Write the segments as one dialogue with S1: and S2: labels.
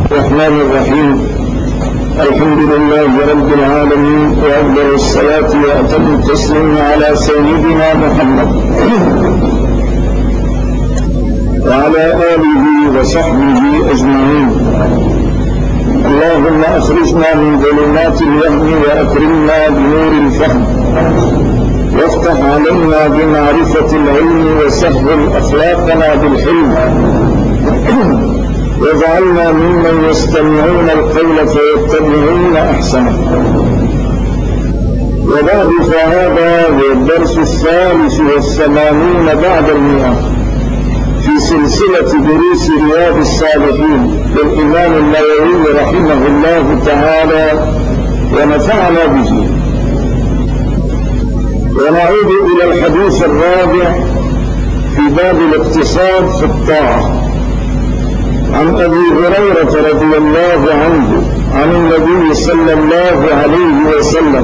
S1: الرحمن الرحيم. الحمد لله رب العالمين، وأفضل الصلاة وأتم التسليم على سيدنا محمد وعلى آله وصحبه أجمعين. اللهم أخرجنا من ظلمات الوهم وأكرمنا بنور الفهم، وافتح علينا بمعرفة العلم وسهل أخلاقنا بالحلم، واجعلنا ممن يستمعون القول فيتبعون أحسنه. وبعد، فهذا هو الدرس 83 بعد 100 في سلسلة دروس رياض الصالحين للإمام النووي رحمه الله تعالى ونفعنا به. ونعود إلى الحديث الرابع في باب الاقتصاد في الطاعة، عن أبي هريرة رضي الله عنه عن النبي صلى الله عليه وسلم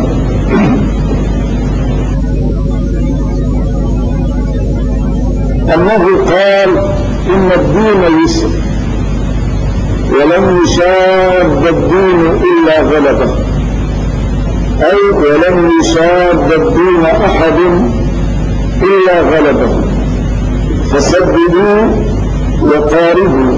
S1: أنه قال: إن الدين يسر، ولن يشاد الدين إلا غلبه، أي ولن يشاد الدين أحد إلا غلبه، فسددوا وقاربوا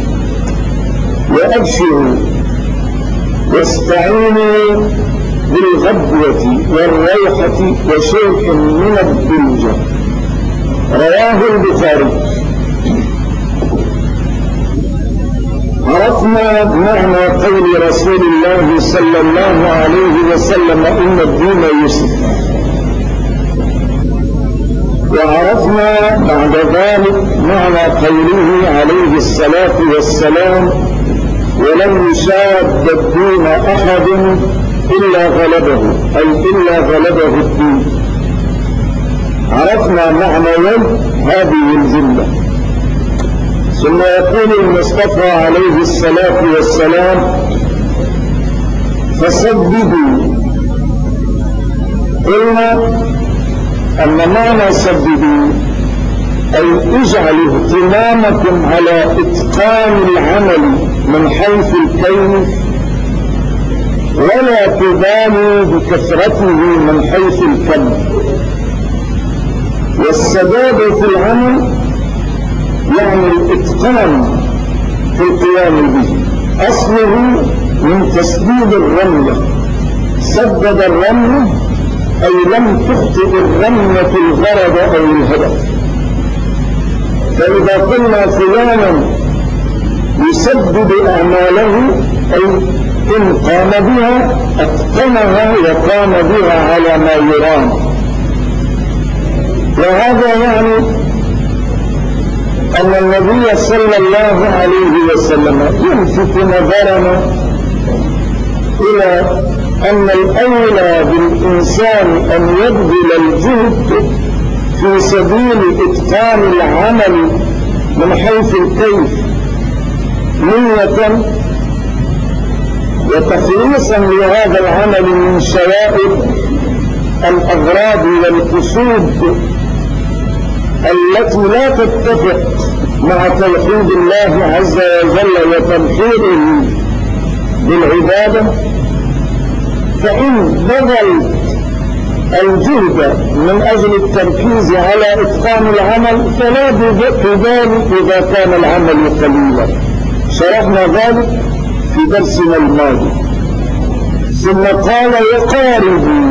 S1: وأبشروا واستعينوا بالغدوة والروحة وشيء من الدلجة. رواه البخاري. عرفنا معنى قول رسول الله صلى الله عليه وسلم: إن الدين يسر. وعرفنا بعد ذلك معنى قوله عليه الصلاة والسلام: ولن يشاد الدين أحد إلا غلبه، أي إلا غلبه الدين. عرفنا معنى هذه الجملة. ثم يقول المصطفى عليه الصلاة والسلام: فسددوا. قلنا أن معنى سددوا أي اجعلوا اهتمامكم على إتقان العمل من حيث الكيف، ولا تبالوا بكثرته من حيث الكم. والسداد في العمل يعني الإتقان في القيام به. أصله من تسديد الرملة، سدد الرملة أي لم تخطئ الرملة الغرض أو الهدف. فإذا قلنا فلانا يسدد أعماله، أي إن قام بها أتقنها وقام بها على ما يرام. وهذا يعني أن النبي صلى الله عليه وسلم يلفت نظرنا إلى أن الأولى بالإنسان أن يبذل الجهد في سبيل إتقان العمل من حيث الكيف، نية وتخليصا لهذا العمل من شوائب الأغراض والقصود التي لا تتفق مع توحيد الله عز وجل وتمحيره بالعبادة. فإن بذلت الجهد من أجل التركيز على إتقان العمل فلا تبالي إذا كان العمل قليلا. شرحنا ذلك في درسنا الماضي. ثم قال: وقاربوا،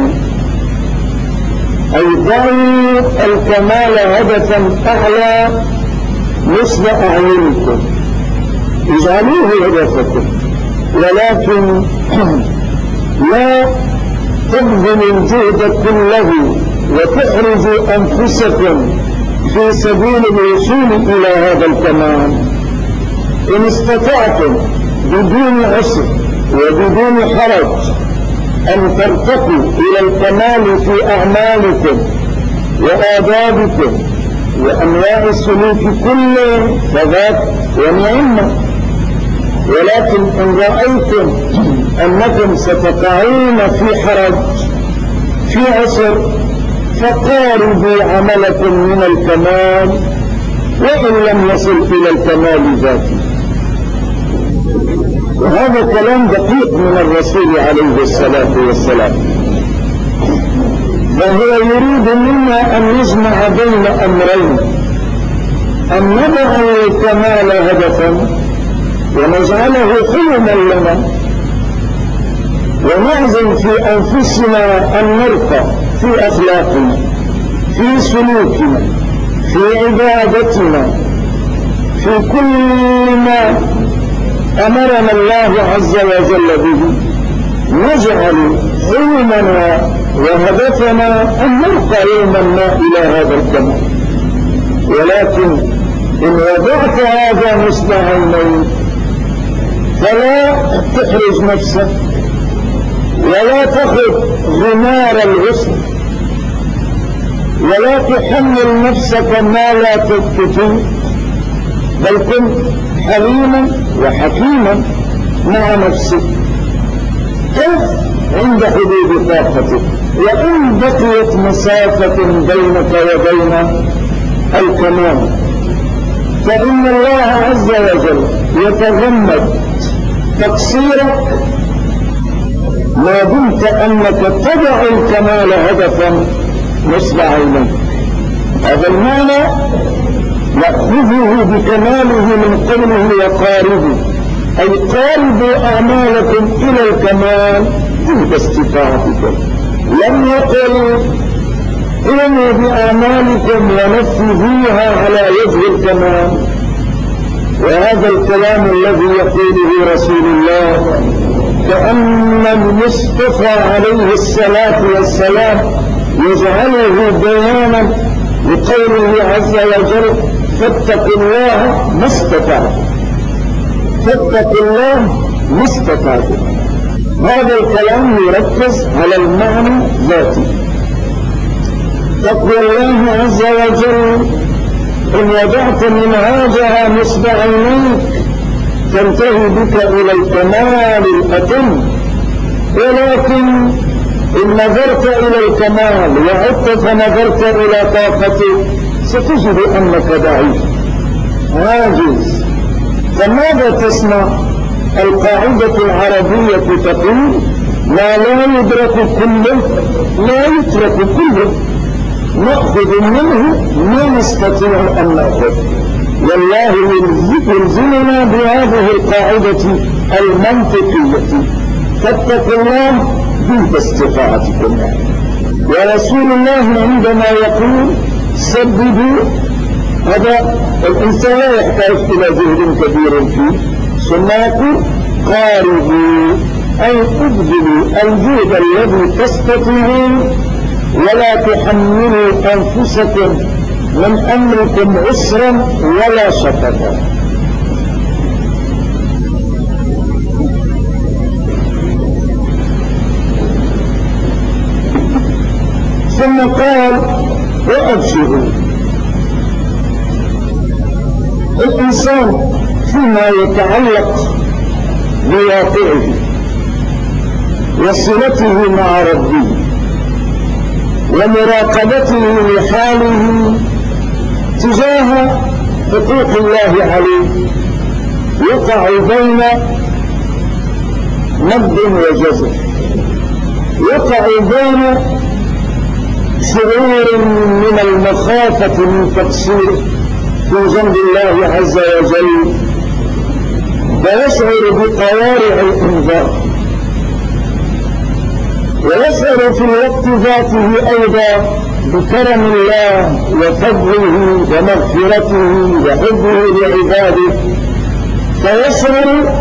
S1: أي ضعوا الكمال هدفا أعلى مثل أعينكم، اجعلوه هدفكم، ولكن لا تبذلوا الجهد كله وتحرجوا أنفسكم في سبيل الوصول إلى هذا الكمال. إن استطعتم بدون عسر وبدون حرج أن ترتقوا إلى الكمال في أعمالكم وآدابكم وأنواع السلوك كله فذاك ونعمة. ولكن إن رأيتم أنكم ستقعون في حرج في عسر فقاربوا عملكم من الكمال وإن لم يصل إلى الكمال ذاته. هذا كلام دقيق من الرسول عليه الصلاة والسلام. فهو يريد منا أن نجمع بين أمرين: أن نضع الكمال هدفا ونجعله حلما لنا، ونعزم في أنفسنا أن نرقى في أخلاقنا، في سلوكنا، في عبادتنا، في كل ما أمرنا الله عز وجل به، نجعل حلمنا وهدفنا أن نرقى يوما ما إلى هذا الكمال. ولكن إن وضعت هذا نصب عينيك فلا تحرج نفسك ولا تخذ غمار الغسل ولا تحمل نفسك ما لا تطيق، بل كن حليما وحكيما مع نفسك. كف عند حدود طاقتك، وإن بقيت مسافة بينك وبين الكمال، فإن الله عز وجل يتغمد تقصيرك ما دمت أنك تضع الكمال هدفا نصب عينك. هذا المعنى نأخذه بكماله من قوله وقاربوا، أي قاربوا أعمالكم إلى الكمال باستطاعتكم. لم يقل قوموا بأعمالكم ونفذوها على وجه الكمال. وهذا الكلام الذي يقوله رسول الله كأن المصطفى عليه الصلاة والسلام يجعله بيانا لقوله عز وجل: فاتقوا الله ما استطعتم. فاتقوا الله ما استطعتم. هذا الكلام يركز على المعنى ذاته. تقوى الله عز وجل إن وضعت منهاجها نصب عينيك تنتهي بك إلى الكمال الأتم، ولكن إن نظرت إلى الكمال وعدت فنظرت إلى طاقتك ستجد أنك ضعيف عاجز. فماذا تصنع؟ القاعدة العربية تقول: ما لا يدرك كله لا يترك كله، نأخذ منه ما نستطيع أن نأخذ. والله يلزمنا بهذه القاعدة المنطقية: فاتقوا الله باستطاعتكم. ورسول الله عندما يقول سددوا، هذا الإنسان لا يحتاج إلى جهد كبير فيه، ثم يقول قاربوا، أي ابذلوا الجهد الذي تستطيعون ولا تحملوا أنفسكم من أمركم عسرا ولا شقة. ثم قال وأبشروا. الإنسان فيما يتعلق بواقعه وصلته مع ربه ومراقبته لحاله تجاه حقوق الله عليه يقع بين مد وجزر، يقع بين شعور من المخافة من تقصيره في جنب الله عز وجل، ويشعر بقوارع الإنذار، ويشعر في الوقت ذاته أيضا بكرم الله وفضله ومغفرته وحبه لعباده، فيشعر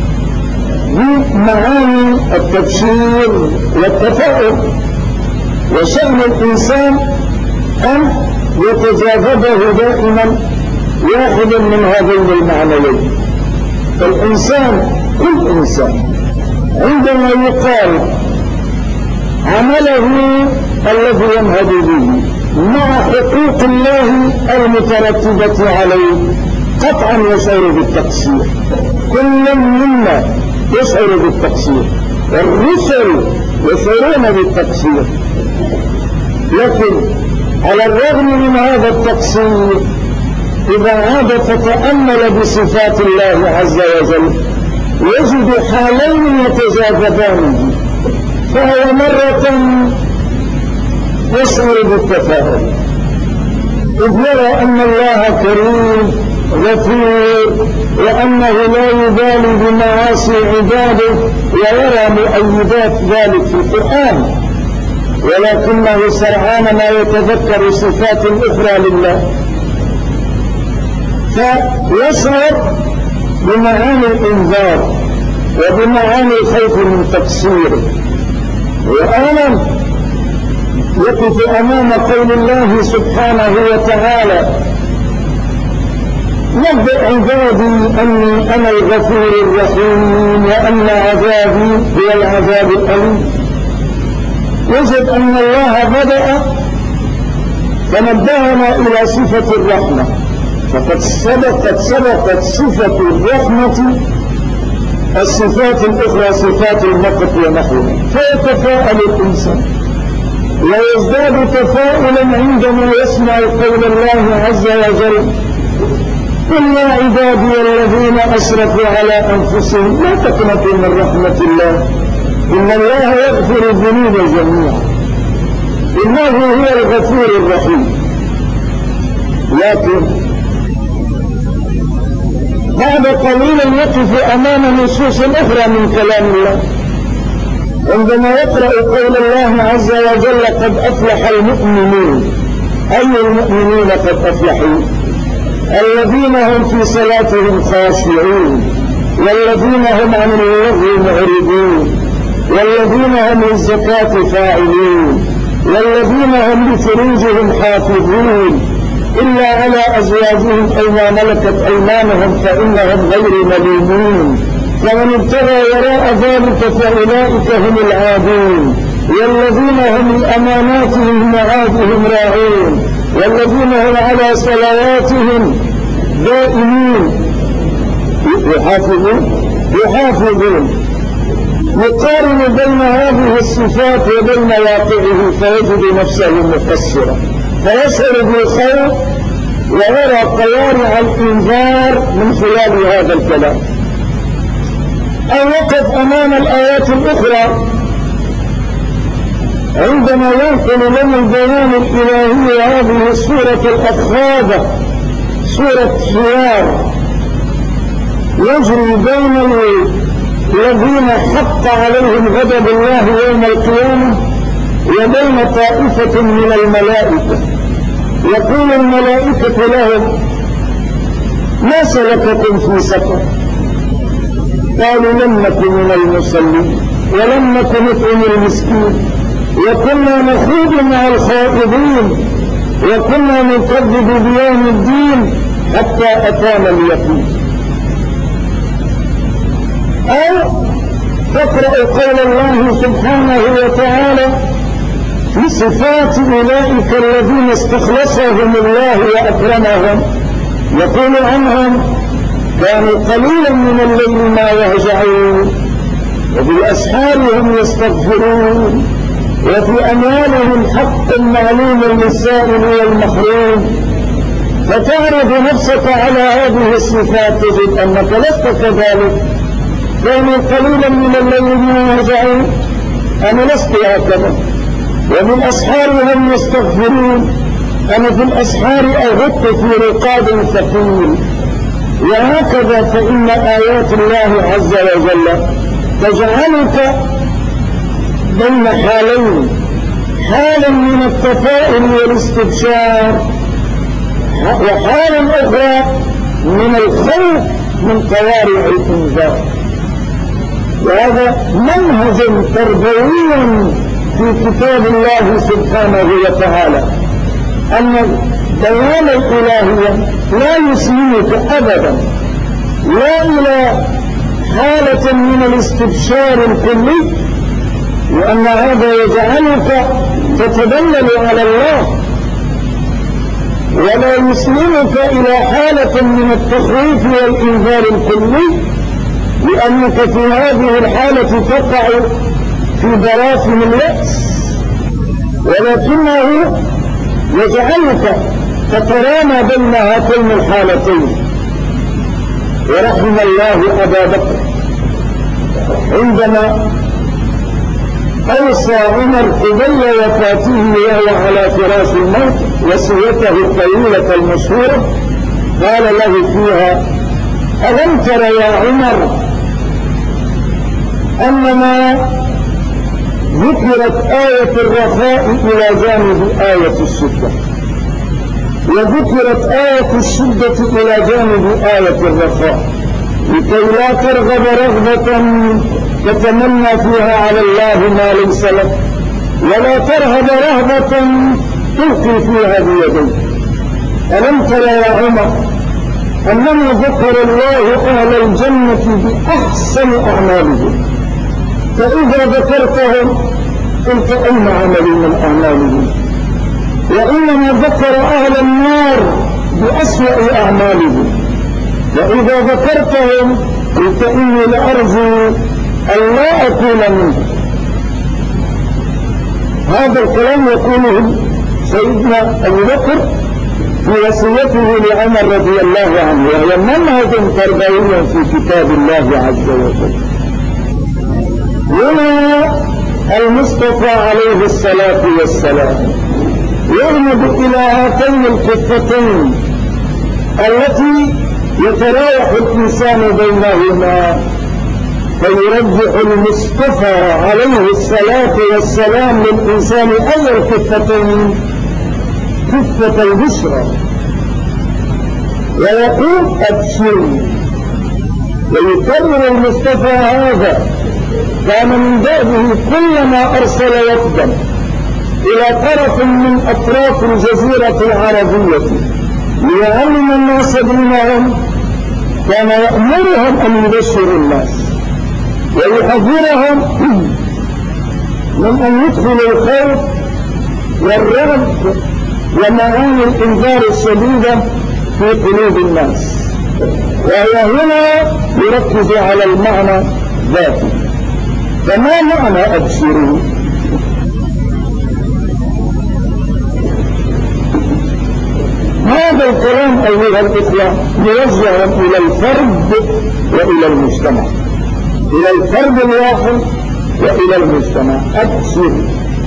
S1: بمعاني التبشير والتفاؤل. وشأن الإنسان أن يتجاذبه دائما واحد من هذين المعنيين. فالإنسان كل إنسان عندما يقال عمله الذي ينهض به مع حقوق الله المترتبة عليه قطعا يشعر بالتقصير. كل منا يشعر بالتقصير، والرسل يشعرون بالتقصير، لكن على الرغم من هذا التقصير إذا عاد فتأمل بصفات الله عز وجل يجد حالين يتجاذبان، فهو مرة يشعر بالتفاؤل إذ يرى أن الله كريم غفور وأنه لا يبالي بمعاصي عباده ويرى مؤيدات ذلك في القرآن، ولكنه سرعان ما يتذكر صفات أخرى لله فيشعر بمعاني الإنذار وبمعاني الخوف من تقصيره، وآمن يقف أمام قول الله سبحانه وتعالى: نبئ عبادي أني أنا الغفور الرحيم وأن عذابي هو العذاب الأليم. يجب أن الله بدأ فنبهنا إلى صفة الرحمة، فقد سبقت صفة الرحمة الصفات الأخرى صفات المقت ونحوها، فيتفاءل الإنسان ويزداد تفاؤلا عندما يسمع قول الله عز وجل: قل يا عبادي الذين أسرفوا على أنفسهم لا تقنطوا من رحمة الله إن الله يغفر الذنوب جميعا إنه هو الغفور الرحيم. لكن بعد قليل يقف أمام نصوص أخرى من كلام الله عندما يقرأ قول الله عز وجل: قد أفلح المؤمنون. أي المؤمنين قد أفلحوا؟ الذين هم في صلاتهم خاشعون، والذين هم عن اللغو معرضون، والذين هم للزكاة فاعلون، والذين هم لفروجهم حافظون إلا على أزواجهم أو ما ملكت أيمانهم فإنهم غير ملومون، فمن ابتغى وراء ذلك فأولئك هم العادون، والذين هم لأماناتهم وعهدهم راعون، والذين هم على صلواتهم دائمون يحافظون. يقارن بين هذه الصفات وبين واقعه فيجد نفسه مقصرا، فيشعر بالخوف ويرى قوارع الإنذار من خلال هذا الكلام، أو يقف أمام الآيات الأخرى عندما ينقل لنا البيان الإلهي هذه السورة الأخاذة سورة خيار يجري بين الذين حق عليهم غضب الله يوم القيامة وبين طائفة من الملائكة. يقول الملائكة لهم: ما سلككم في سقر؟ قالوا: لم نكن من المصلين ولم نكن نطعم المسكين وكنا نخوض مع الخائضين وكنا نكذب بيوم الدين حتى أتانا اليقين. أو تقرأ قول الله سبحانه وتعالى في صفات أولئك الذين استخلصهم الله وأكرمهم، يقول عنهم: كانوا قليلا من الليل ما يهجعون وبالأسحار هم يستغفرون وفي أموالهم حق معلوم للسائل والمحروم. فتعرض نفسك على هذه الصفات تجد أنك لست كذلك. كانوا قليلا من الليل ما يهجعون، أنا لست هكذا. وبالأسحار هم يستغفرون، أنا في الأسحار أغط في رقاب ثقيل. وهكذا فإن آيات الله عز وجل تجعلك بين حالين: حالا من التفاؤل والاستبشار، وحالا أخرى من الخوف من قوارع الإنذار. وهذا منهج تربوي في كتاب الله سبحانه وتعالى، أن بيان الإلهية لا يسلمك أبدا لا إلى حالة من الاستبشار الكلي، لأن هذا يجعلك تتدلل على الله، ولا يسلمك إلى حالة من التخويف والإنذار الكلي، لأنك في هذه الحالة تقع في براثن اليأس، ولكنه يجعلك تترامى بين هاتين الحالتين. ورحم الله أبا بكر عندما أوصى عمر قبل وفاته وهو على فراش الموت وصيته الطويلة المشهورة قال له فيها: ألم تر يا عمر أنما ذكرت آية الرخاء إلى جانب آية الشدة، وذكرت آية الشدة إلى جانب آية الرخاء، لكي لا ترغب رغبة تتمنى فيها على الله ما ليس لك، ولا ترهب رهبة تلقي فيها بيديك. ألم تر يا عمر أنما ذكر الله أهل الجنة بأحسن أعمالهم، فإذا ذكرتهم قلت أين عملي من أعمالهم، وإنما ذكر أهل النار بأسوأ أعمالهم، وإذا ذكرتهم قلت إني لأرجو أن لا أكون منهم. هذا الكلام يقوله سيدنا أبو بكر في وصيته لعمر رضي الله عنه، وهي منهج تربوي في كتاب الله عز وجل. هنا المصطفى عليه الصلاة والسلام يعمد إلى هاتين الكفتين التي يتراوح الإنسان بينهما، فيرجح المصطفى عليه الصلاة والسلام للإنسان أي الكفتين؟ كفة البشرى، ويقول أبشروا. ويكرر المصطفى هذا، كان من دأبه كلما أرسل وفدا إلى طرف من أطراف الجزيرة العربية ليعلم الناس دينهم، كان يأمرهم أن يبشروا الناس ويحذرهم من أن يدخلوا الخوف والرعب ومعاني الإنذار الشديدة في قلوب الناس. وهو هنا يركز على المعنى ذاته. فما معنى أبشروا؟ هذا الكلام أيها الإخوة موجه إلى الفرد وإلى المجتمع، إلى الفرد الواحد وإلى المجتمع. أبشروا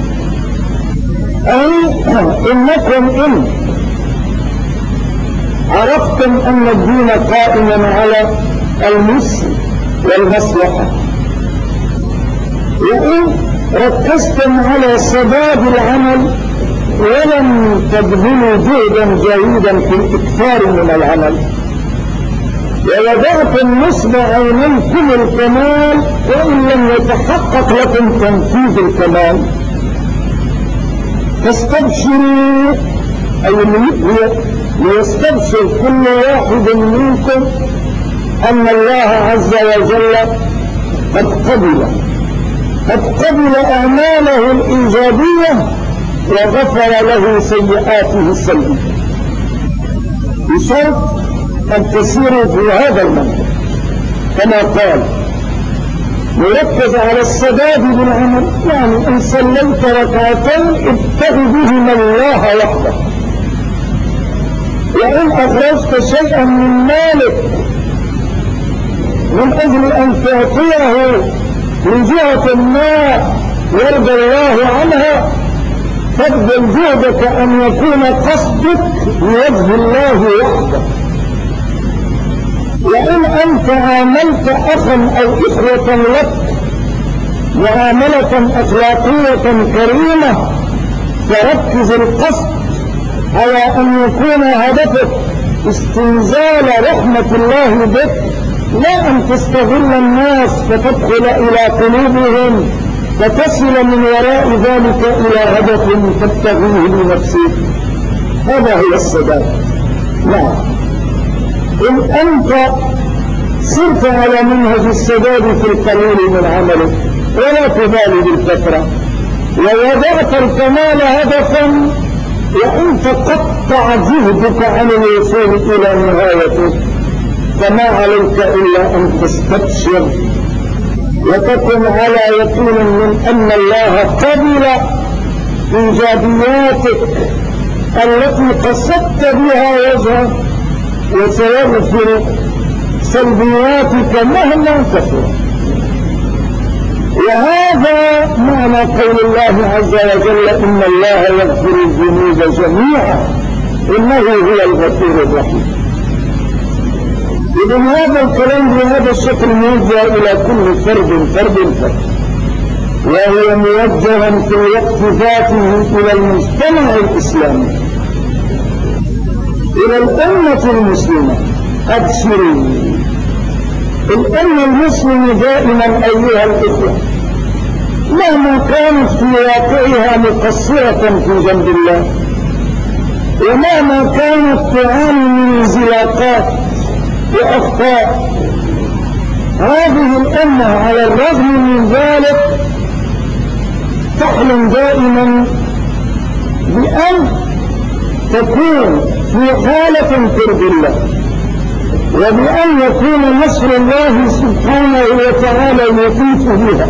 S1: أي إنكم إن عرفتم أن الدين قائم على المسلم والمصلحة، وإن ركزتم على سباب العمل ولم تبذلوا جهدا جيدا في الإكثار من العمل، ووضعتم نصب عينيكم الكمال وإن لم يتحقق لكم تنفيذ الكمال، فاستبشروا أي ليستبشر كل واحد منكم أن الله عز وجل قد قبل أعماله الإيجابية وغفر له سيئاته السيئة، بشرط أن تسيروا في هذا المنهج كما قال. نركز على السداد بالعمل، يعني إن صليت ركعتين ابتغ بهما الله وحده، وإن أخرجت شيئا من مالك من أجل أن تعطيه من جهة ما يرضى الله عنها، فابذل جهدك أن يكون قصدك لوجه الله وحده. وإن أنت عاملت أخا أو إخوة لك معاملة أخلاقية كريمة، فركز القصد على أن يكون هدفك استنزال رحمة الله بك، لا أن تستغل الناس فتدخل إلى قلوبهم فتصل من وراء ذلك إلى هدف تبتغيه لنفسك. هذا هو السداد. نعم، إن أنت صرت على منهج السداد في القليل من عملك ولا تبالي بالكثرة، ووضعت الكمال هدفا وإن تقطع جهدك عن الوصول إلى نهايته، فما عليك إلا أن تستبشر وتكن على يقين من أن الله قبل إيجابياتك التي قصدت بها وجهه، وسيغفر سلبياتك مهما كثرت. وهذا معنى قول الله عز وجل إن الله يغفر الذنوب جميعا إنه هو الغفور الرحيم. إذن هذا الكلام بهذا الشكل موجه إلى كل فرد وهو موجه في الوقت ذاته إلى المجتمع الإسلامي، إلى الأمة المسلمة. أبشروا، الأمة المسلمة دائما أيها الإخوة مهما كانت في واقعها مقصرة في جنب الله، ومهما كانت تعاني من انزلاقات وأخطاء، هذه الأمة على الرغم من ذلك تحلم دائما بأن تكون في حالة ترضي الله، وبأن يكون نصر الله سبحانه وتعالى يطيف بها،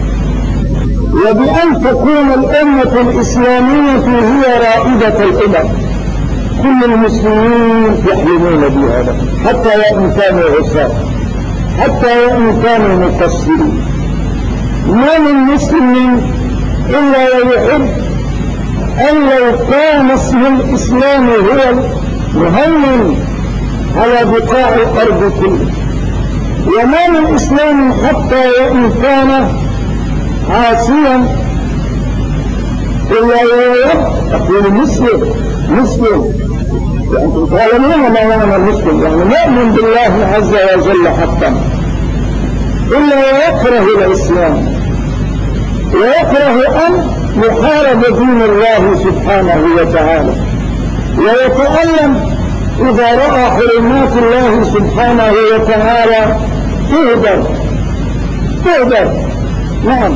S1: وبأن تكون الأمة الإسلامية هي رائدة الأمم. كل المسلمين يحلمون بهذا، حتى وإن كانوا عصاة، حتى وإن كانوا مقصرين. ما من مسلم إلا ويحب أن لو كان اسم الإسلام هو المهيمن على بقاع الأرض كله، وما من إسلام حتى وإن كان عاصيا إلا ويحب. أقول مسلم يعني تعلمون ما معنى المسلم، يعني مؤمن بالله عز وجل حقا، إلا ويكره الإسلام ويكره أن يحارب دين الله سبحانه وتعالى، ويتألم إذا رأى حرمات الله سبحانه وتعالى تهدر. نعم.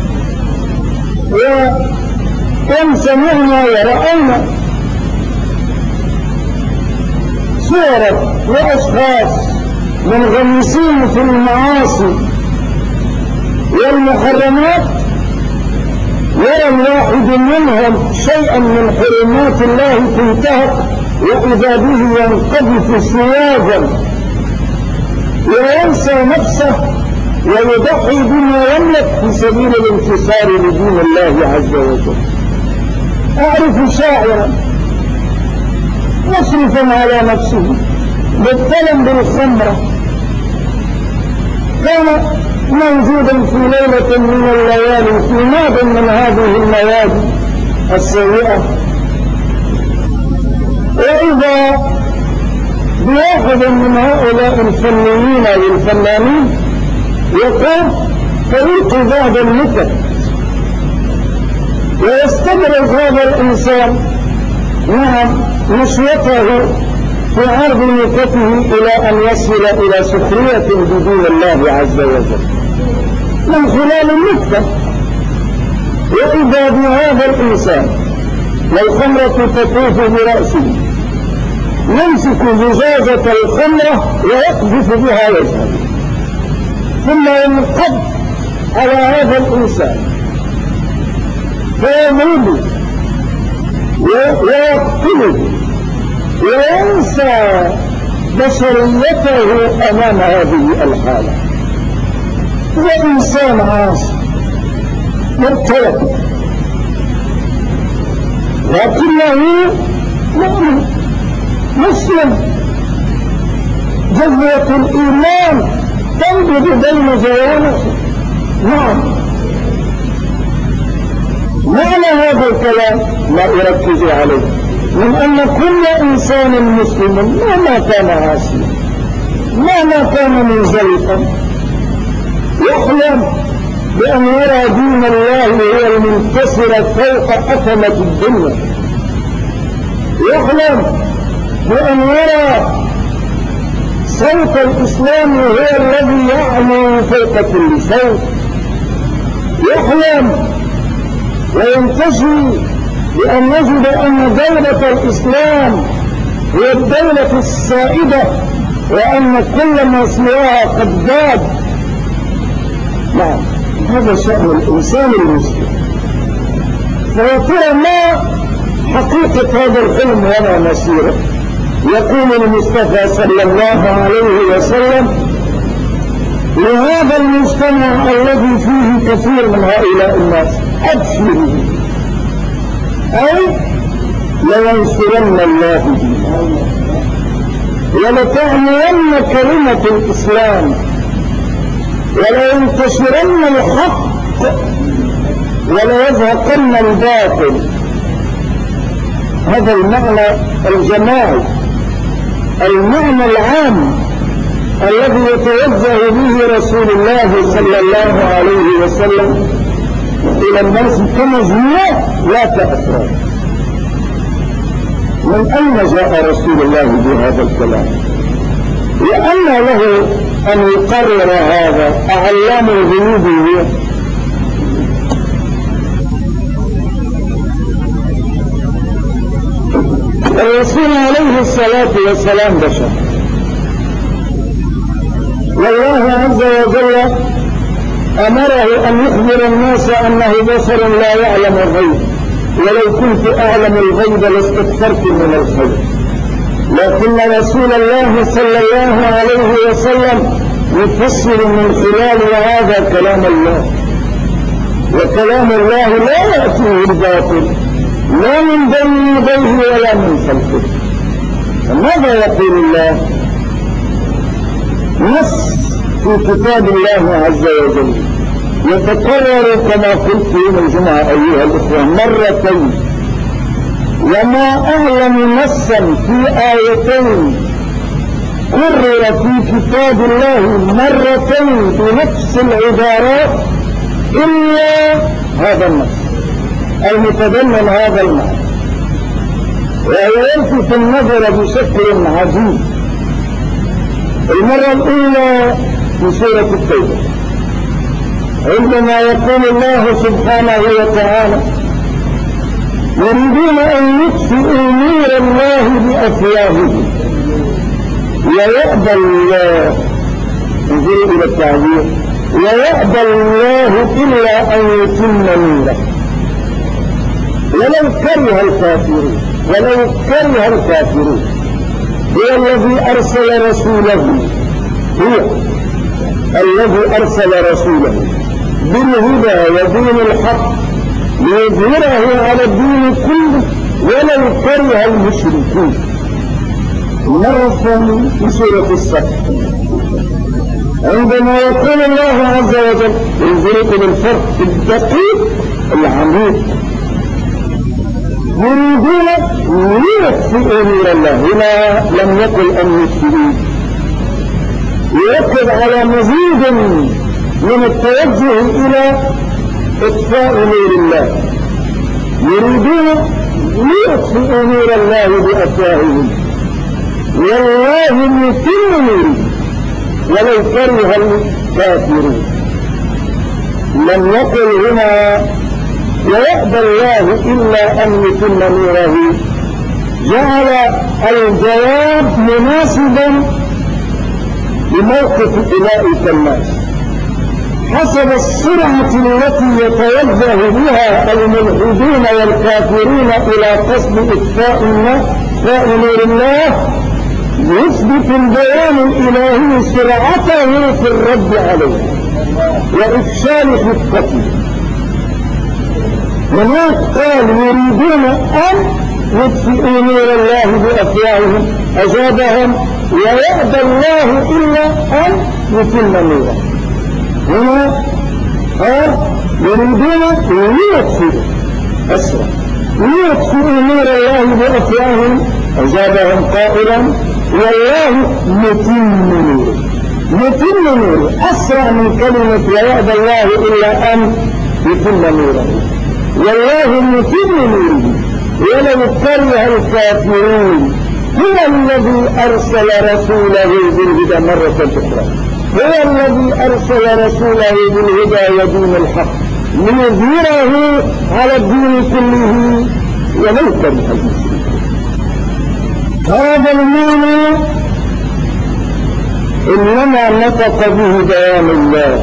S1: وإن سمعنا ورأينا صورة وأشخاص منغمسين في المعاصي والمحرمات، يرى الواحد منهم شيئا من حرمات الله تنتهك، وإذا به ينقذف سياجا وينسى نفسه ويضحي بما يملك في سبيل الانتصار لدين الله عز وجل. أعرف شاعرا مسرفا على نفسه مبتلا بالخمرة، كان موجودا في ليلة من الليالي في ناد من هذه النوادي السيئة، وإذا بواحد من هؤلاء الفنانين والفنانين يقوم فيلقي بعض النكت، ويستدرج هذا الإنسان نعم نشوته في عرض نكته إلى أن يصل إلى سخرية بدين الله عز وجل من خلال النكتة. وإذا بهذا الإنسان والخمرة تطوف برأسه يمسك زجاجة الخمرة ويقذف بها وجهه، ثم ينقض على هذا الإنسان فيموت ويقتله وينسى بشريته أمام هذه الحالة. هو إنسان عاصي مرتلق، لكنه مؤمن مسلم، جذوة الإيمان تنبض بين جوانحه. نعم، معنى هذا الكلام لا أركز عليه من أن كل إنسان مسلم مهما كان عاصيا مهما كان منزلقا يحلم بأن يرى دين الله هو المنتصر فوق أثمة الدنيا، يحلم بأن يرى صوت الإسلام هو الذي يعلو فوق كل صوت، يحلم وينتشي بأن يجد أن دولة الإسلام هي الدولة السائدة، وأن كل ما سواها قد باد. نعم، هذا شأن الإنسان المسلم. فيا ما حقيقة هذا الحلم وما مسيره؟ يقول المصطفى صلى الله عليه وسلم: لهذا المجتمع الذي فيه كثير من هؤلاء الناس أبشروا أي لينصرن الله دينه ولتعلين كلمة الإسلام ولينتشرن الحق وليزهقن الباطل. هذا المعنى الجماعي، المعنى العام الذي يتوجه به رسول الله صلى الله عليه وسلم إلى الناس كمجموع لا كأفراد. من أين جاء رسول الله بهذا الكلام؟ لأن له أن يقرر هذا أعلام الغيوب. الرسول عليه الصلاة والسلام بشر، والله عز وجل أمره أن يخبر الناس أنه بشر لا يعلم الغيب، ولو كنت أعلم الغيب لاستكثرت من الخير. لكن رسول الله صلى الله عليه وسلم يفسر من خلال هذا كلام الله، وكلام الله لا يأتيه الباطل لا من بين يديه ولا من خلفه. فماذا يقول الله؟ نص في كتاب الله عز وجل يتكرر كما قلت يوم الجمعة أيها الإخوة مرتين، وما أعلم نصا في آيتين قرر في كتاب الله مرتين بنفس العبارات إلا هذا النص المتضمن هذا المعنى، ويلفت النظر بشكل عجيب. المرة الأولى في سورة التوبة عندما يقول الله سبحانه وتعالى يريدون أن يطفئوا نور الله بأفواههم ويأبى الله، انظروا إلى التعبير، ويأبى الله إلا أن يتم نوره ولو كره الكافرون. ولو كره الكافرون. هو الذي أرسل رسوله، هو الذي أرسل رسوله بالهدى ودين الحق ليظهره على الدين كله ولو كره المشركون. مرة ثانية في سورة الصف عندما يقول الله عز وجل، انظروا للفرق الدقيق العميق، يريدون ليطفئوا نور الله. هنا لم يقل أن يطفئوا، يؤكد على مزيد من التوجه إلى إطفاء نور الله. يريدون ليطفئوا نور الله بأفواههم والله متم نوره ولو كره الكافرون. لم يقل هنا ويأبى الله إلا أن يتم نوره، جعل الجواب مناسبا لموقف أولئك الناس حسب السرعة التي يتوجه بها الملحدون والكافرون إلى قصد إطفاء نور الله. يثبت البيان الإلهي سرعته في الرد عليه وإفشال خطته. هناك قال يريدون أن يطفئوا نور الله بأفواههم، أجابهم ويأبى الله إلا أن يتم نوره. هنا قال يريدون ليطفئوا أسرع ليطفئوا نور الله بأفواههم، أجابهم قائلا والله متم نوره. متم نوره أسرع من كلمة ويأبى الله إلا أن يتم نوره. والله متم نوره ولو كره الكافرون. هو الذي أرسل رسوله بالهدى مرة أخرى، هو الذي أرسل رسوله بالهدى ودين الحق ليظهره على الدين كله ولو كره المشركون. هذا المعنى إنما نطق به بيان الله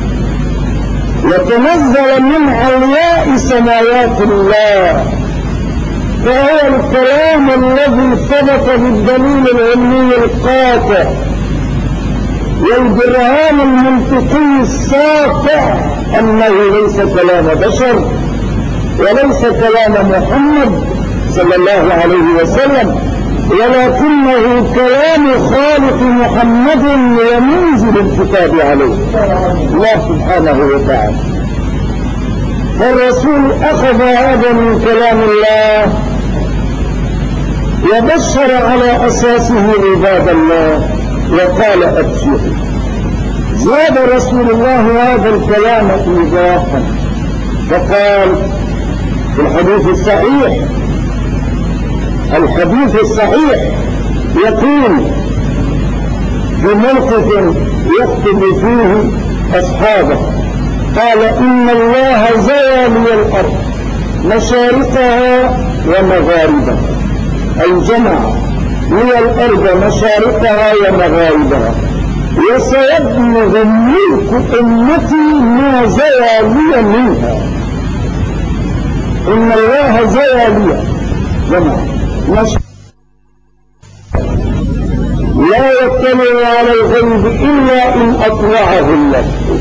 S1: وتنزل من علياء سماوات الله، فهو الكلام الذي ثبت بالدليل العلمي القاطع والبرهان المنطقي الساطع أنه ليس كلام بشر وليس كلام محمد صلى الله عليه وسلم، ولكنه كلام خالق محمد ومنزل الكتاب عليه الله سبحانه وتعالى. فالرسول أخذ هذا من كلام الله وبشر على أساسه عباد الله وقال أبشروا. زاد رسول الله هذا الكلام إيضاحا فقال في الحديث الصحيح يقول في موقف يخطب فيه أصحابه قال إن الله زوى لي الأرض مشارقها ومغاربها، أي جمع لي الأرض مشارقها ومغاربها، وسيبلغ ملك أمتي ما زوى لي منها. إن الله زوى لي جمع لا يطلع على الغيب إلا إن أطلعه الله،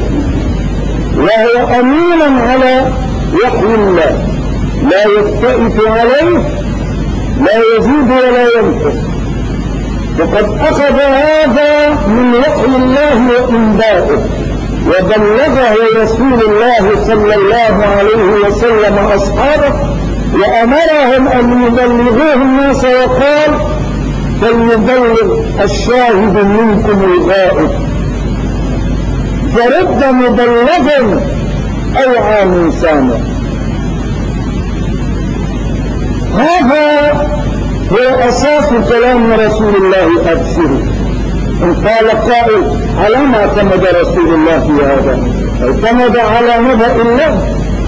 S1: وهو أمين على وحي الله لا يفتئت عليه، لا يزيد ولا ينقص. وقد أخذ هذا من وحي الله وإنبائه وبلغه رسول الله صلى الله عليه وسلم أصحابه وأمرهم أن يبلغوه الناس وقال فليبلغ الشاهد منكم الغائب، فرد مبلغا أوعى من سامع. هذا هو أساس كلام رسول الله أبشروا. إن قال قائل على ما اعتمد رسول الله في هذا؟ اعتمد على نبأ الله،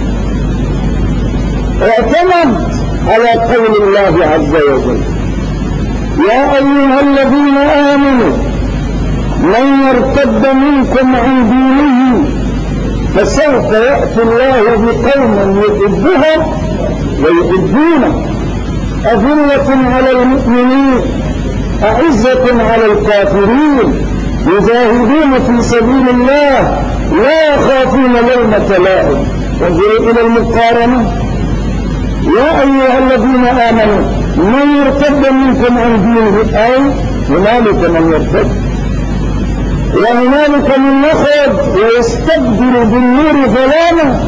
S1: اعتمد على قول الله عز وجل يا أيها الذين آمنوا من يرتد منكم عن دينه فسوف يأتي الله بقوم يحبهم ويحبونه أذلة على المؤمنين أعزة على الكافرين يجاهدون في سبيل الله لا يخافون لومة لائم. وانظروا إلى المقارنة يا أيها الذين آمنوا من يرتد منكم عن دينه، أي هنالك من يرتد وهنالك من يخرج ويستبدل بالنور ظلاما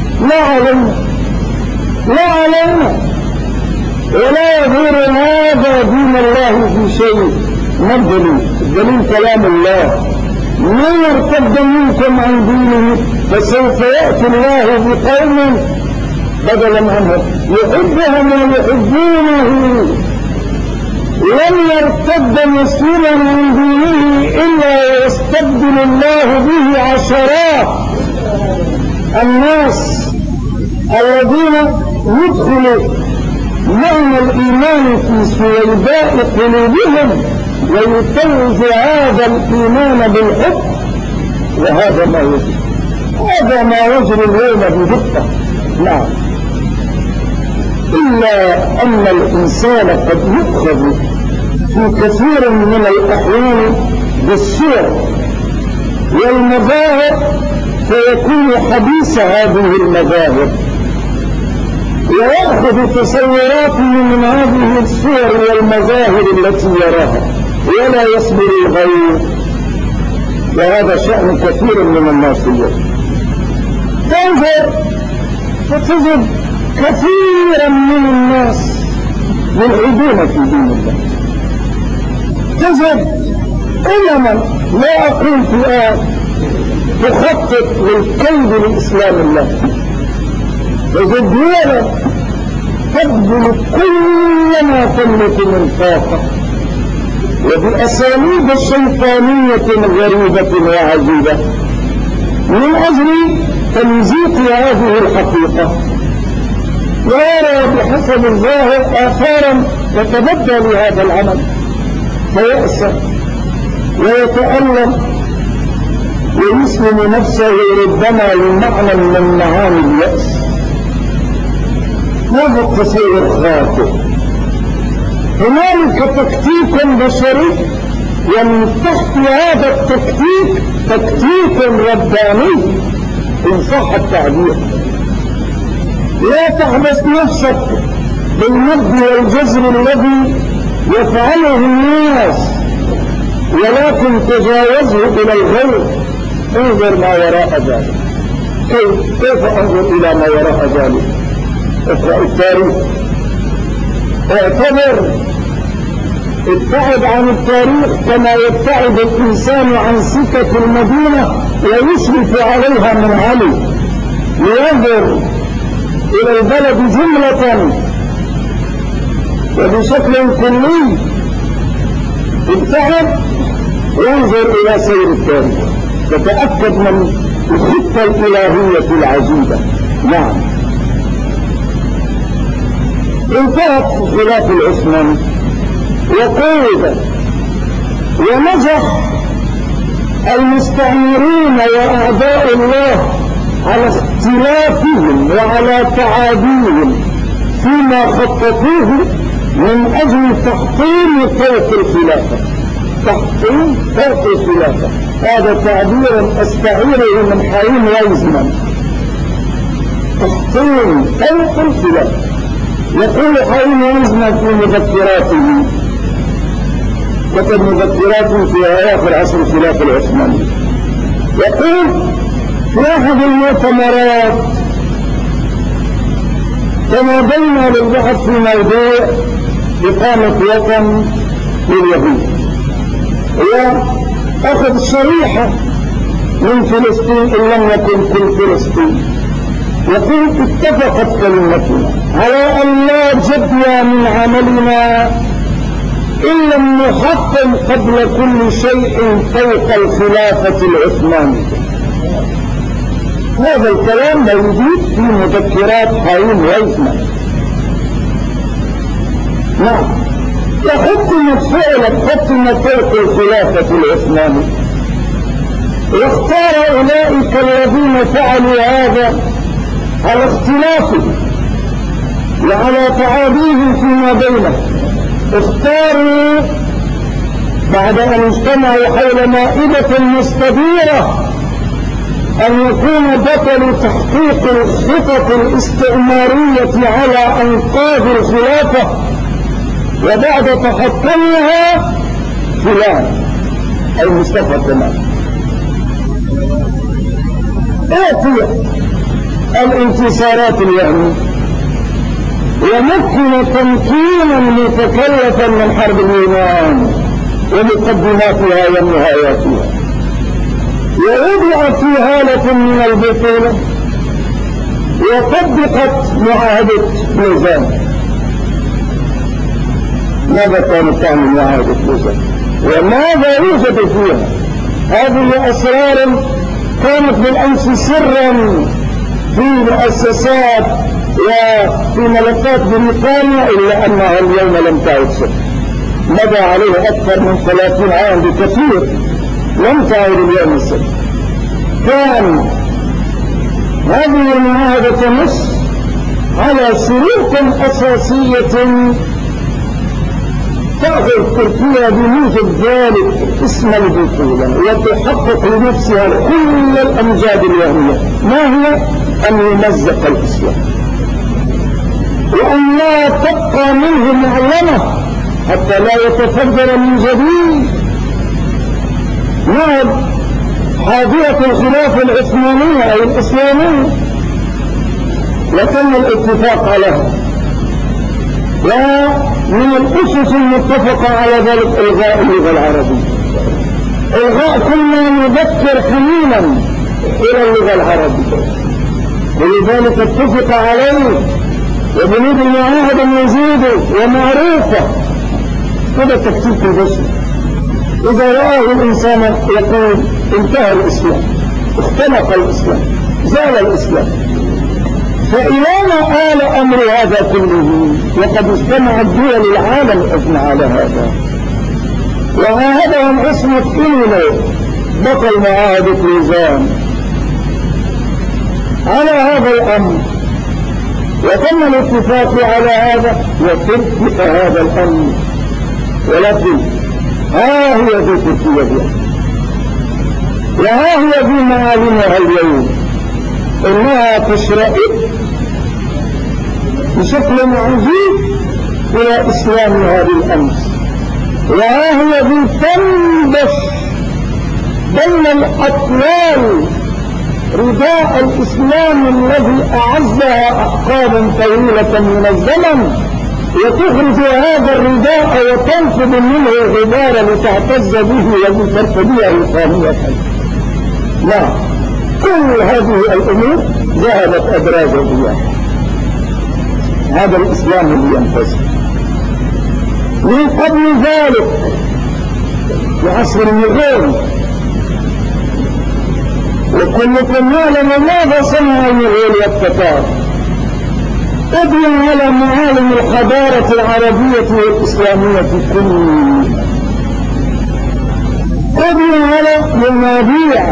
S1: لا علينا ولا يضر هذا دين الله في شيء. ما الدليل كلام الله من يرتد منكم عن دينه فسوف يأتي الله بقوم بدلا عنه يحبهم ويحبونه. لن يرتد مسلما من دينه إلا ويستبدل الله به عشرات الناس الذين يدخلوا معنى الإيمان في سويداء قلوبهم ويتوج هذا الإيمان بالحب. وهذا ما يجري، هذا ما يجري اليوم بدقة. نعم، إلا أن الإنسان قد يؤخذ في كثير من الأحيان بالصور والمظاهر فيكون حديث هذه المظاهر ويأخذ تصوراته من هذه الصور والمظاهر التي يراها ولا يصبر الغير. وهذا شأن كثير من الناس اليوم. تنظر فتجد كثيرا من الناس يلعبون في دين الله. تجد علما لا أقول في تخطط للكيد لإسلام الله، تجد ولا تبذل كل ما تملك من طاقة وبأساليب شيطانية غريبة وعجيبة من أجل تمزيق هذه الحقيقة، ويرى بحسب الظاهر آثارا تتبدى لهذا العمل فيأسى ويتألم ويسلم نفسه ربما لمعنى من معاني اليأس. هذا التصور خاطئ. هنالك تكتيك بشري ومن تحت هذا التكتيك تكتيك رباني إن صح التعبير. لا تحبس نفسك بالمد والجزر الذي يفعله الناس، ولكن تجاوزه إلى الغير. انظر ما وراء ذلك. كيف انظر إلى ما وراء ذلك؟ اقرأ التاريخ، اعتبر، ابتعد عن التاريخ كما يبتعد الإنسان عن سكة المدينة ويشرف عليها من علي، لينظر إلى البلد جملة وبشكل كلي. ابتعد وانظر إلى سير التاريخ، تتأكد من الخطة الإلهية العجيبة. نعم، انتهت خلاف العثماني وقيد ونجح المستعمرين وأعداء الله على اختلافهم وعلى تعاديهم فيما خططوه من أجل تحطيم فوق الخلافة. تحطيم فوق الخلافة، هذا تعبير أستعيره من حليم ويزمان. تحطيم فوق الخلافة. يقول حليم ويزمان في مذكراته، كتب مذكراته في أواخر عصر الخلافة العثمانية، يقول في أحد المؤتمرات تنادينا للبحث في موضوع إقامة وطن لليهود، وأخذ شريحة من فلسطين إن لم يكن كل فلسطين. يقول اتفقت كلمتنا على أن لا جدوى من عملنا إن لم نحطم قبل كل شيء فوق الخلافة العثمانية. هذا الكلام موجود في مذكرات حليم ويزمان. نعم، وحطمت فعلا، حطمت فوق الخلافة العثمانية. واختار أولئك الذين فعلوا هذا على اختلافه وعلى تعاديه فيما بينه، اختاروا بعد أن اجتمعوا حول مائدة مستديرة أن يكون بطل تحقيق الخطط الاستعمارية على أنقاض الخلافة وبعد تحطمها فلان أي مصطفى كمال. آتية الانتصارات اليهودية ومكن تمكينا متكلفا من حرب اليونان ومقدماتها ونهاياتها، ووضعت في هالة من البطولة وطبقت معاهدة لوزان. ماذا كانت تعمل معاهدة لوزان وماذا يوجد فيها؟ هذه أسرار كانت بالأمس سرا في مؤسسات وفي ملفات بريطانيا، إلا أنها اليوم لم تعد سر. مضى عليه أكثر من 30 عام بكثير، لم تعد اليوم سر. كان هذه المعاهدة تنص على شروط أساسية تأخذ تركيا بموجب ذلك اسم البطولة وتحقق لنفسها كل الأمجاد اليهودية. ما هي؟ أن يمزق الإسلام وأن لا تبقى منه معلمة حتى لا يتفجر من جديد. نعم، حاضرة الخلافة العثمانية أو الإسلامية وتم الاتفاق عليها، ومن الأسس المتفقة على ذلك إلغاء اللغة العربية. إلغاء كنا نذكر حنينا إلى اللغة العربية، ولذلك اتفق عليه وبنود المعاهدة موجودة ومعروفة. هذا تكتيك البشر. إذا رآه الإنسان يقول انتهى الإسلام، اختنق الإسلام، زال الإسلام، فإلى ما آل أمر هذا كله وقد اجتمعت دول العالم أجمع على هذا، وعاهدهم عصمة إلينا بطل معاهدة لوزان على هذا الأمر، وتم الاتفاق على هذا وتنفق هذا الأمر. ولكن ها هي في تركيا وها هي في معالمها اليوم انها تشرئب بشكل عجيب الى اسلامها بالامس، وها هي في تنبش بين الاطلال رداء الاسلام الذي اعزها احقابا طويله من الزمن، وتخرج هذا الرداء وتنفض منه الغبار لتعتز به ولترتديه ثانية. لا، كل هذه الأمور ذهبت أدراج الرياح. هذا الإسلام الذي ينتشر. من قبل ذلك في عصر اليونان وكلكم يعلم ماذا صنع اليهود والتتار. ابنوا على معالم الحضارة العربية والإسلامية كلها، ابنوا على منابيع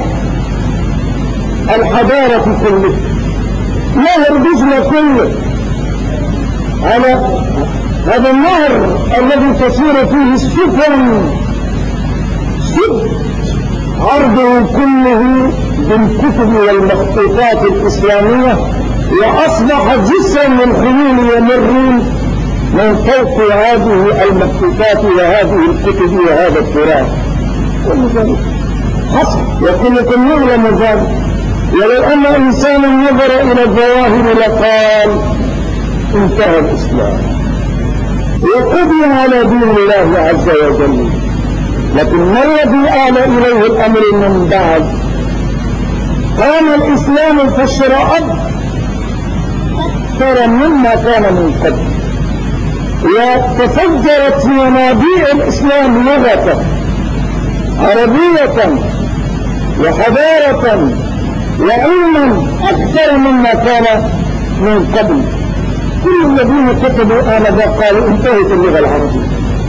S1: الحضارة كلها، نهر دجلة كله، على هذا النهر الذي تسير فيه السفن عرضه كله بالكتب والمخطوطات الإسلامية، وأصبح جسرا للخيول يمرون من فوق هذه المخطوطات وهذه الكتب وهذا التراث. ولذلك حصل وكلكم يعلم ذلك. ولو أن إنسانا نظر إلى الظواهر لقال انتهى الإسلام وقضي على دين الله عز وجل. لكن ما الذي آل إليه الأمر من بعد؟ قام الإسلام فاشرأب أكثر مما كان من قبل، وتفجرت ينابيع الإسلام لغة عربية وحضارة وعلما أكثر مما كان من قبل. كل الذين كتبوا آنذاك قالوا انتهت اللغة العربية،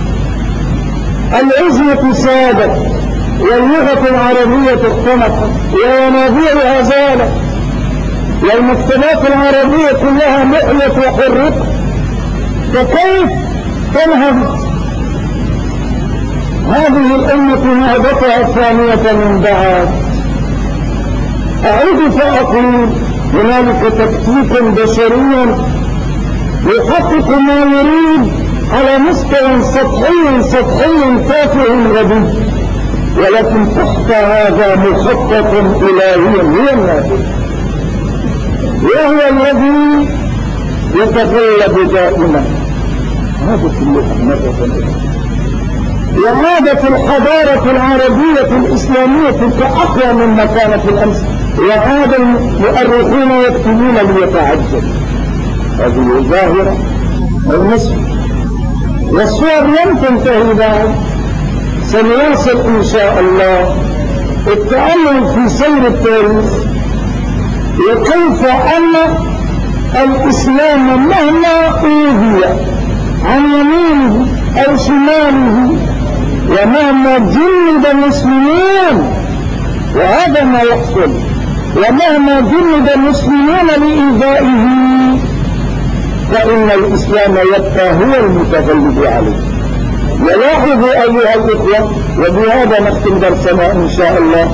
S1: العزمة سادت واللغة العربية اختنقت وينابيعها زالت والمكتبات العربية كلها محيت وحرقت، فكيف تنهض هذه الأمة نهضتها الثانية من بعد؟ أعود فأقول هنالك تكتيك بشري يحقق ما يريد على مستوى سطحي تافه غبي، ولكن تحت هذا مخطط إلهي هو النافذ، وهو الذي يتغلب دائما. هذا كله مرة وعادت الحضارة العربية الإسلامية كأقوى مما كانت الأمس، وعاد المؤرخون يكتبون ليتعجب. هذه ظاهرة النصف والصور لم تنتهي بعد، سنواصل إن شاء الله التأمل في سير التاريخ وكيف أن الإسلام مهما أوذي عن يمينه أو شماله ومهما جند المسلمين، وهذا ما يحصل، ومهما جند المسلمين لإيذائه فإن الإسلام يبقى هو المتغلب عليه. ولاحظوا أيها الإخوة، وبهذا نختم درسنا إن شاء الله،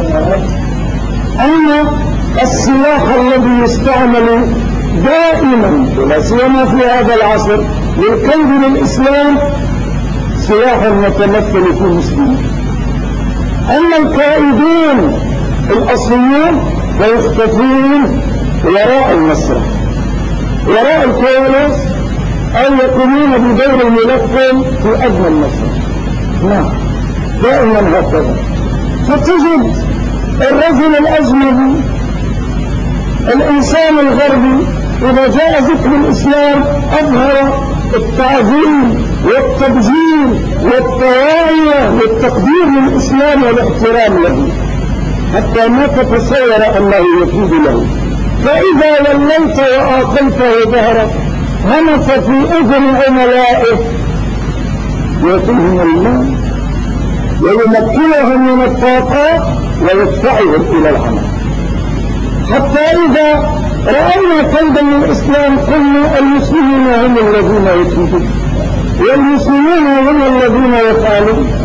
S1: أن السلاح الذي يستعمل دائما ولا سيما في هذا العصر للكيد للإسلام سلاح متمثل في المسلمين. أما الكائدون الأصليون فيختفون وراء المسرح، وراء الكواليس، أو يقومون بدور الملقن في أدنى المسرح. نعم، دائما هكذا. فتجد الرجل الأجنبي، الإنسان الغربي، إذا جاء ذكر الإسلام أظهر التعظيم والتبجيل والتواعي والتقدير للإسلام والاحترام له، حتى ما تتصور أنه يفيد له. فإذا وليت وآقلته ظهرك همس في أذن عملائه يعطيهم المال ويمكنهم من الطاقات ويدفعهم إلى العمل، حتى إذا رأينا كيدا من الإسلام قلنا المسلمين هم الذين يكيدون والمسلمين هم الذين يفعلون،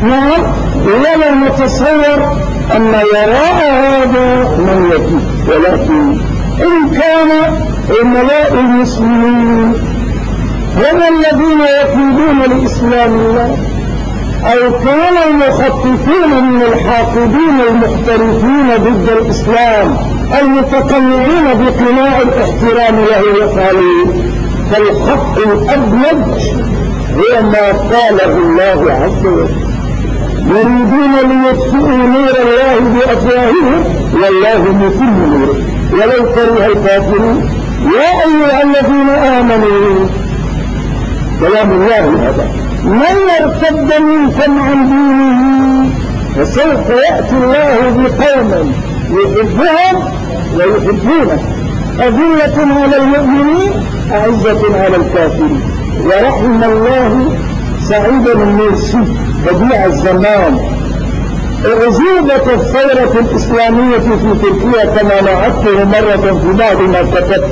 S1: نعم، ولا نتصور أن وراء هذا من يكون، ولكن إن كان أملاء المسلمين هم الذين يكيدون لإسلام الله، أو كان المخططين من الحاقدين المحترفين ضد الإسلام المتقنعين بقناع الاحترام له يفعلون، فالخط الأبيض هو ما قاله الله عز وجل: يريدون ليطفئوا نور الله بأفواههم والله متم نوره ولو كره الكافرون. يا أيها الذين آمنوا، كلام الله هذا: من يرتد منكم عن دينه فسوف يأتي الله بقوم يحبهم ويحبونه، أذلة على المؤمنين أعزة على الكافرين. ورحم الله سعيد المرسي بديع الزمان. أعجوبة الثورة الإسلامية في تركيا كما لاحظته مرة في بعض ما كتبت.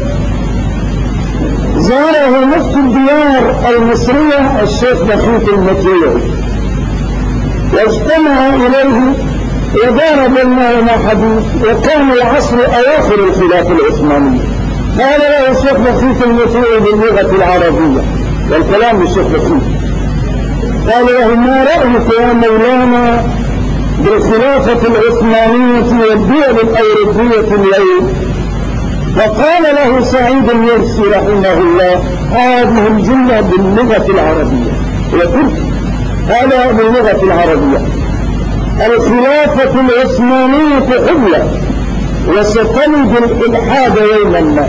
S1: زاره مفتي الديار المصرية الشيخ بخيت المطيع، واجتمع إليه ودار بينهما حديث، وكان العصر أواخر الخلافة العثمانية. قال له الشيخ بخيت المطيع باللغة العربية، والكلام بالشيخ بخيت، قال له: ما رأيك يا مولانا بالخلافة العثمانية والدول الأوروبية اليوم؟ فقال له سعيد المرسي رحمه الله هذه الجملة باللغة العربية، وقلت هذا باللغة العربية: الخلافة العثمانية حبلى وستلد الإلحاد يوما ما،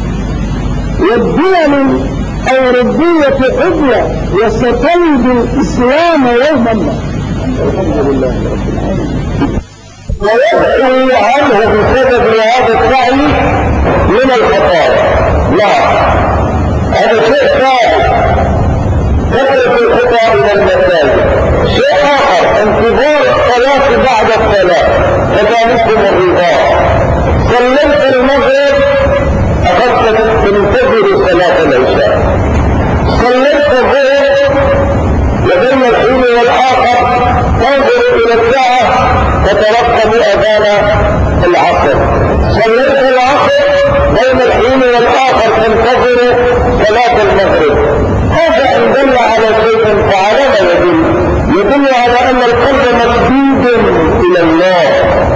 S1: والدول الأوروبية حبلى وستلد الإسلام يوما ما. الحمد لله رب العالمين. ويحكي عنه بسبب هذا السعي من الخطايا. لا، هذا شيء ثابت، كثرة الخطى إلى المساجد. شيء آخر: انتظار الصلاة بعد الصلاة، كذلكم الرضا. صليت المغرب أخذت تنتظر صلاة العشاء، صليت الظهر وبين الحين والآخر تنظر إلى الساعة تترقب أذان العصر، صليت العصر بين الحين والآخر تنتظر صلاة المغرب. هذا إن دل على شيء فعلى ما يدل على أن القلب مشدود إلى الله،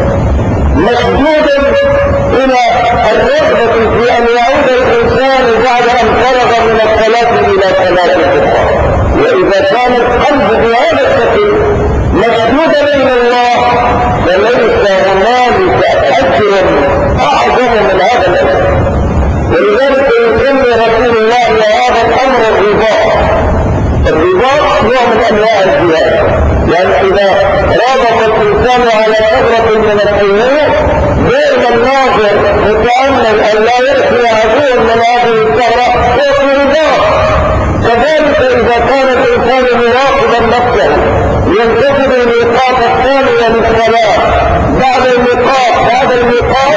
S1: مشدود إلى الرغبة في أن يعود الإنسان بعد أن فرغ من الصلاة إلى صلاة الأخرى. وإذا كان القلب بهذا الشكل مشدودا إلى الله فليس هنالك أجر أعظم من هذا الأجر. ولذلك يسمي رسول الله هذا الأمر الرضا. الرضا نوع من أنواع الجهاد، يعني إذا رابط الإنسان على قدرة من الأمور دائما الناظر متأمل أن لا يأتي عدوا من هذه الثغرة وفي رضاه. كذلك إذا كان الإنسان مراقبا نفسه ينتظر الميقات الثانية للصلاة بعد الميقات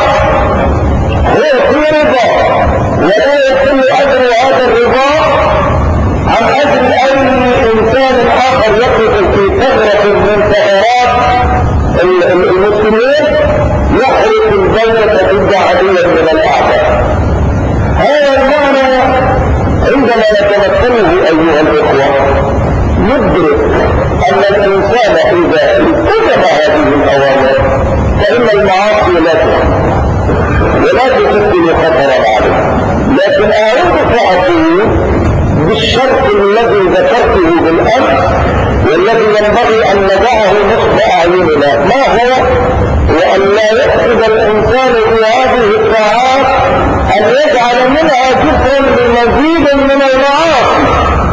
S1: هو في رضا، ولا يكون أجر هذا الرضا عن أجل أي إنسان آخر يقف في ثغرة من ثغرات المسلمين يحرق البلدة ضد عدو من الأعداء. هذا المعنى عندما نتمثله أيها الإخوة ندرك أن الإنسان إذا التزم هذه الأوامر فإن المعاصي لا تهم ولا تشكل خطرا عليه. لكن أعود فأقول بالشرط الذي ذكرته بالأمس والذي ينبغي أن ندعه نصب أعيننا، ما هو؟ وأن لا يقصد الإنسان بهذه الطاعات أن يجعل منها جسرا لمزيد من المعاصي.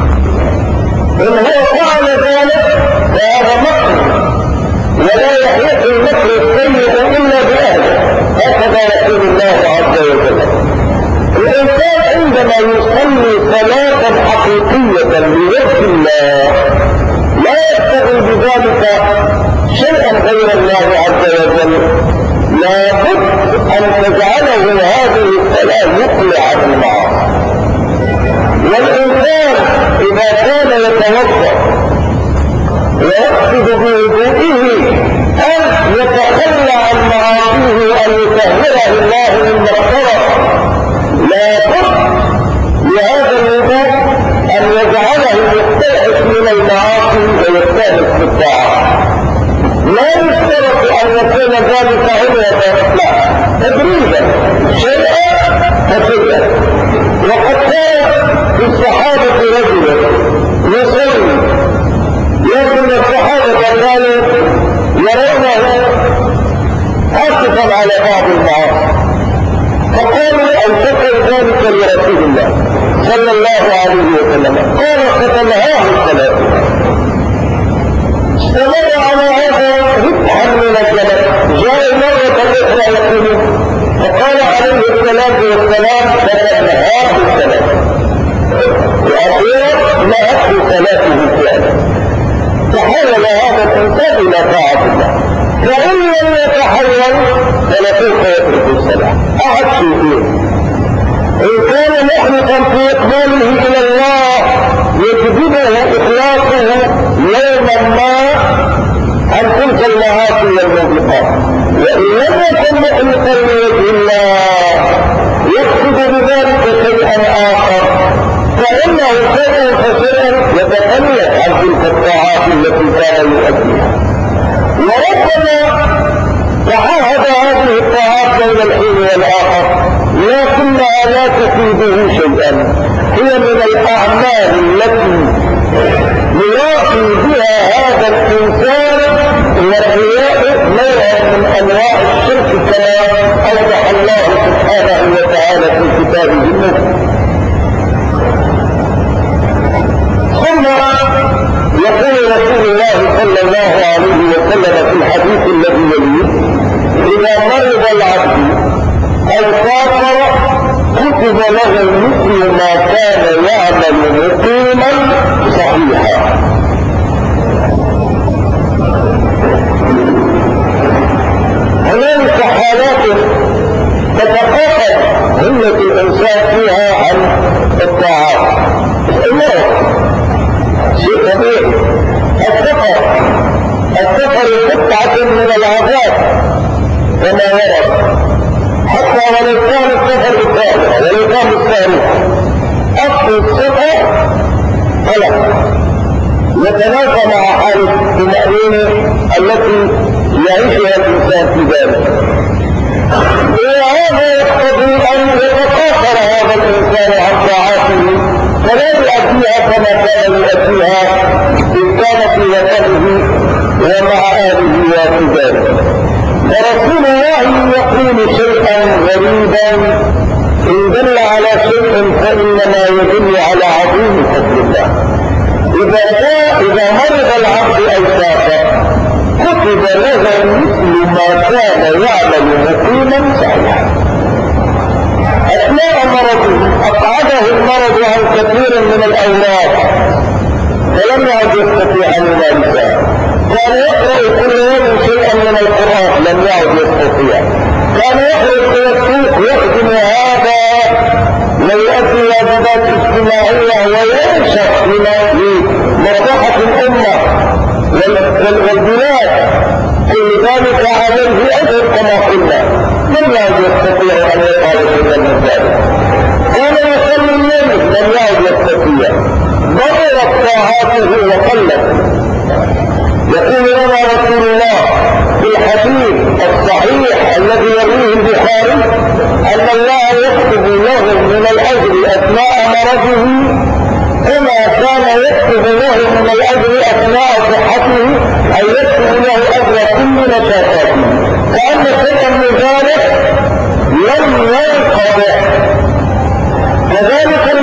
S1: إن هو فعل ذلك فهذا مكر، ولا يحيط المكر السيء إلا بأهله، هكذا يقول الله عز وجل. الإنسان عندما يصلي صلاة حقيقية لوجه الله لا يبتغي بذلك شيئا غير الله عز وجل، لابد أن تجعله هذه الصلاة يقلع عن المعاصي. والإنسان إذا كان يتوضأ ويقصد بوضوئه أن يتخلى عن معاصيه وأن يطهره الله مما افترض. لا بد لهذا الوضوء أن يجعله يجتهد من المعاصي ويجتهد في الطاعات. لا يشترط أن يكون ذلك عروة، لا، تدريجا شيئا فشيئا. وقد كان في الصحابة رجلا يصلي، لكن الصحابة كانوا يرونه عاكفا على بعض المعاصي، فقالوا أوصفوا ذلك لرسول الله صلى الله عليه وسلم، قال فتنهاه الصلاة. استمر على هذا ربحا من الجبل، جاء مرة أخرى يقول، فقال عليه الصلاة والسلام فتنهاه الصلاة، وأخيرا نهته صلاته فعلا. تحول هذا الإنسان إلى طاعة الله، فإن لم يتحول فلسوف يترك الصلاة. أحد شيئين: إن كان محرقا في إقباله إلى الله يجذبه إخلاصه يوما ما عن تلك المعاصي والموبقات، وإن لم يكن محرقا لوجه الله يقصد بذلك شيئا آخر، فإنه شيئا فشيئا يتخلف عن تلك الطاعات التي كان يؤديها. وربما تعاهد هذه الطاعات بين الحين والآخر، لكنها لا تفيده شيئا، هي من الأعمال التي يلاقي بها هذا الإنسان والرياء نوع من أنواع الشرك كما أوضح الله سبحانه وتعالى في كتابه المبين. ثم يقول رسول الله صلى الله عليه وسلم في الحديث الذي يليه: إذا مرض العبد أو سافر كتب له مثل ما كان يعمل مقيما صحيحا. هنالك حالات تتقاطع همة الإنسان فيها عن الطاعات. شيء طبيعي. السفر قطعة من العذاب كما ورد، حتى ولو كان السفر الثاني ولو كان الثالث. أصل السفر طلب يتنافى مع حالة الطمأنينة التي يعيشها الإنسان في ذلك، وهذا يقتضي أن يتقاصر هذا الإنسان عن طاعاته فلا يؤديها كما كان يؤديها إن كان في وطنه ومع أهله وفي ذلك. فرسول الله يقول شيئا غريبا إن دل على شيء فإنما يدل على عظيم فضل الله. إذا مرض العبد أو سافر كتب له مثل ما كان يعمل مقيما صحيحا. أثناء مرضه أقعده المرض عن كثير من الأولاد فلم يعد يستطيع أن يمارسها. كان يقرأ كل يوم شيئا من القرآن لم يعد يستطيع. كان يخرج إلى السوق يخدم هذا ويؤدي واجبات اجتماعية وينشط لمصلحة الأمة والبلاد، كل ذلك عليه أجر كما قلنا، لم يعد يستطيع أن يفعل شيئا من ذلك. كان يصلي الليل لم يعد يستطيع، ضررت طاعاته وقلت. يقول لنا رسول الله في الحديث الصحيح الذي يرويه البخاري أن الله يكتب له من الأجر أثناء مرضه كما كان يكتب له من الأجر أثناء صحته، أي يكتب له أجر كل نشاطاته، كأن شيئا من ذلك لم ينقطع. كذلك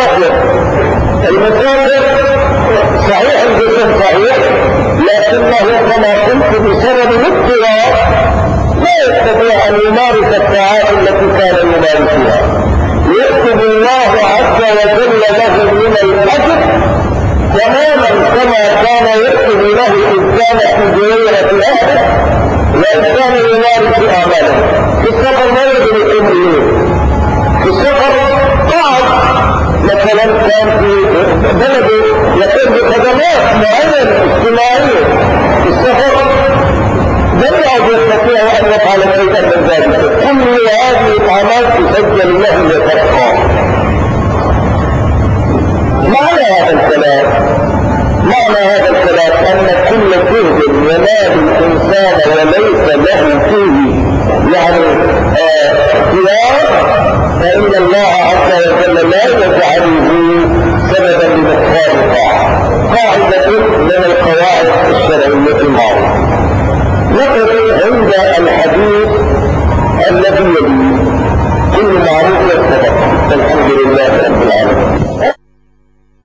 S1: المسافر صحيح الجسم صحيح، لكنه كما قلت بسبب الاضطراب لا يستطيع أن يمارس الطاعات التي كان يمارسها. يكتب الله عز وجل له من الأجر تماما كما كان يكتب له إن كان في جريرة أهله وإن كان يمارس أعماله. في السفر لا يجب الأمرين، في السفر قاعد مثلا كان في بلده يقوم بخدمات معينة اجتماعية تتبدل له وتبقى. معنى هذا الكلام أن كل جهد ينال الإنسان وليس له فيه يعني اختيار، فإن الله عز وجل لا يجعله سببا لنقصان الطاعة. قاعدة من القواعد الشرعية المعروفة. نقف عند الحديث الذي يليه: كل معروف يتبقى. الحمد لله رب العالمين.